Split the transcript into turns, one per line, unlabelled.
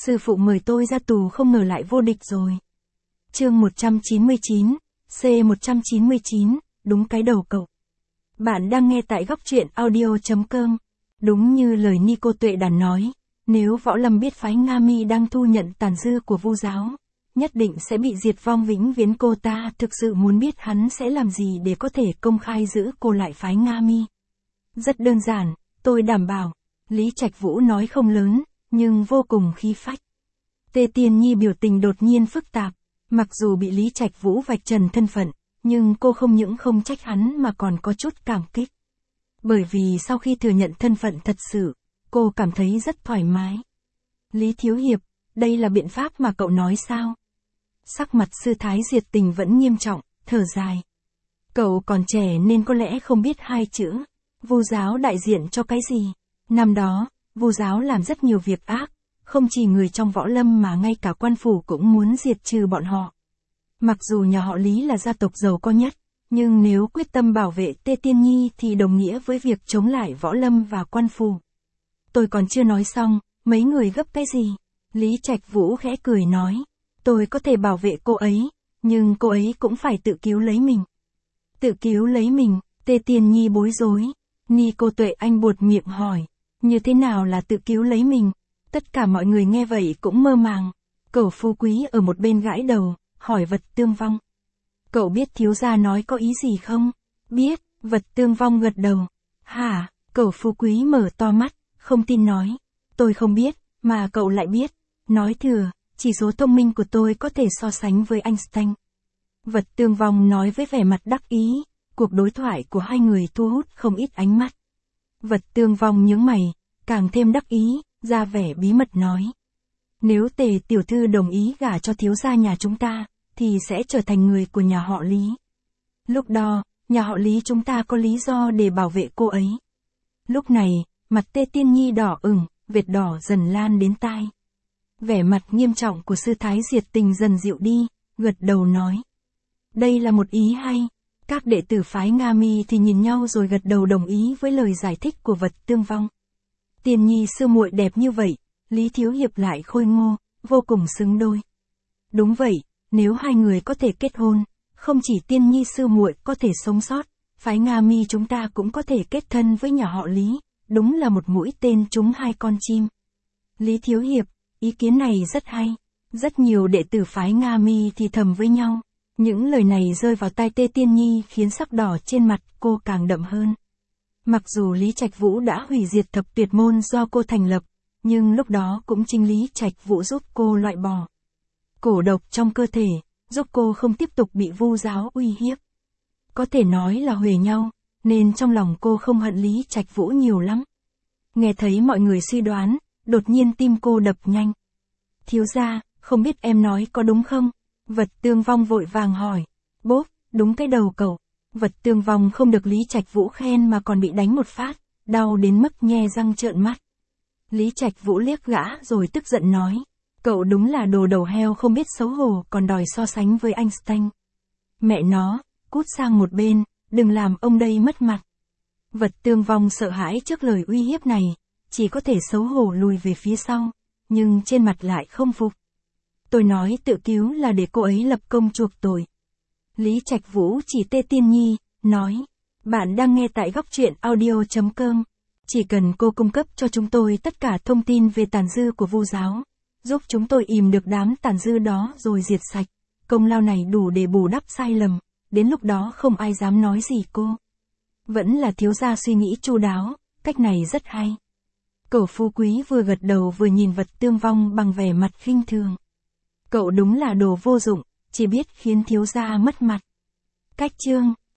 Sư phụ mời tôi ra tù không ngờ lại vô địch rồi. Chương 199, C199, đúng cái đầu cậu. Bạn đang nghe tại góc truyện audio.com. Đúng như lời Nico Tuệ Đàn nói, nếu Võ Lâm biết phái Nga Mi đang thu nhận tàn dư của Vu giáo, nhất định sẽ bị diệt vong vĩnh viễn. Cô ta thực sự muốn biết hắn sẽ làm gì để có thể công khai giữ cô lại phái Nga Mi. Rất đơn giản, tôi đảm bảo. Lý Trạch Vũ nói không lớn, nhưng vô cùng khí phách. Tê Tiên Nhi biểu tình đột nhiên phức tạp. Mặc dù bị Lý Trạch Vũ vạch trần thân phận, nhưng cô không những không trách hắn mà còn có chút cảm kích. Bởi vì sau khi thừa nhận thân phận thật sự, cô cảm thấy rất thoải mái. Lý Thiếu Hiệp, đây là biện pháp mà cậu nói sao? Sắc mặt sư thái Diệt Tình vẫn nghiêm trọng, thở dài. Cậu còn trẻ nên có lẽ không biết hai chữ. Vu giáo đại diện cho cái gì? Năm đó, Vu giáo làm rất nhiều việc ác, không chỉ người trong võ lâm mà ngay cả quan phủ cũng muốn diệt trừ bọn họ. Mặc dù nhà họ Lý là gia tộc giàu có nhất, nhưng nếu quyết tâm bảo vệ Tê Tiên Nhi thì đồng nghĩa với việc chống lại võ lâm và quan phủ. Tôi còn chưa nói xong, mấy người gấp cái gì? Lý Trạch Vũ khẽ cười nói, tôi có thể bảo vệ cô ấy, nhưng cô ấy cũng phải tự cứu lấy mình. Tự cứu lấy mình, Tê Tiên Nhi bối rối. Nico Tuệ Anh buột miệng hỏi, như thế nào là tự cứu lấy mình? Tất cả mọi người nghe vậy cũng mơ màng. Cẩu Phú Quý ở một bên gãi đầu, hỏi Vật Tương Vong. Cậu biết thiếu gia nói có ý gì không? Biết, Vật Tương Vong gật đầu. Hả? Cẩu Phú Quý mở to mắt, không tin nói. Tôi không biết, mà cậu lại biết. Nói thừa, chỉ số thông minh của tôi có thể so sánh với Einstein. Vật Tương Vong nói với vẻ mặt đắc ý. Cuộc đối thoại của hai người thu hút không ít ánh mắt. Vật Tương Vong nhướng mày, càng thêm đắc ý, ra vẻ bí mật nói. Nếu Tề tiểu thư đồng ý gả cho thiếu gia nhà chúng ta, thì sẽ trở thành người của nhà họ Lý. Lúc đó, nhà họ Lý chúng ta có lý do để bảo vệ cô ấy. Lúc này, mặt Tê Tiên Nhi đỏ ửng, vệt đỏ dần lan đến tai. Vẻ mặt nghiêm trọng của sư thái Diệt Tình dần dịu đi, gật đầu nói. Đây là một ý hay. Các đệ tử phái Nga Mi thì nhìn nhau rồi gật đầu đồng ý với lời giải thích của Vật Tương Vong. Tiên Nhi sư muội đẹp như vậy, Lý Thiếu Hiệp lại khôi ngô, vô cùng xứng đôi. Đúng vậy, nếu hai người có thể kết hôn, không chỉ Tiên Nhi sư muội có thể sống sót, phái Nga Mi chúng ta cũng có thể kết thân với nhà họ Lý, đúng là một mũi tên trúng hai con chim. Lý Thiếu Hiệp, ý kiến này rất hay. Rất nhiều đệ tử phái Nga Mi thì thầm với nhau. Những lời này rơi vào tai Tê Tiên Nhi khiến sắc đỏ trên mặt cô càng đậm hơn. Mặc dù Lý Trạch Vũ đã hủy diệt thập tuyệt môn do cô thành lập, nhưng lúc đó cũng chính Lý Trạch Vũ giúp cô loại bỏ cổ độc trong cơ thể, giúp cô không tiếp tục bị Vu giáo uy hiếp. Có thể nói là huề nhau, nên trong lòng cô không hận Lý Trạch Vũ nhiều lắm. Nghe thấy mọi người suy đoán, đột nhiên tim cô đập nhanh. Thiếu gia, không biết em nói có đúng không? Vật Tương Vong vội vàng hỏi. Bốp, đúng cái đầu cậu. Vật Tương Vong không được Lý Trạch Vũ khen mà còn bị đánh một phát, đau đến mức nhe răng trợn mắt. Lý Trạch Vũ liếc gã rồi tức giận nói. Cậu đúng là đồ đầu heo không biết xấu hổ còn đòi so sánh với Einstein. Mẹ nó, cút sang một bên, đừng làm ông đây mất mặt. Vật Tương Vong sợ hãi trước lời uy hiếp này, chỉ có thể xấu hổ lùi về phía sau, nhưng trên mặt lại không phục. Tôi nói tự cứu là để cô ấy lập công chuộc tội. Lý Trạch Vũ chỉ Tê Tiên Nhi, nói. Bạn đang nghe tại góc truyện audio.com. Chỉ cần cô cung cấp cho chúng tôi tất cả thông tin về tàn dư của Vu giáo, giúp chúng tôi ìm được đám tàn dư đó rồi diệt sạch. Công lao này đủ để bù đắp sai lầm, đến lúc đó không ai dám nói gì cô. Vẫn là thiếu gia suy nghĩ chu đáo, cách này rất hay. Cẩu Phú Quý vừa gật đầu vừa nhìn Vật Tương Vong bằng vẻ mặt khinh thường. Cậu đúng là đồ vô dụng, chỉ biết khiến thiếu gia mất mặt. Cách chương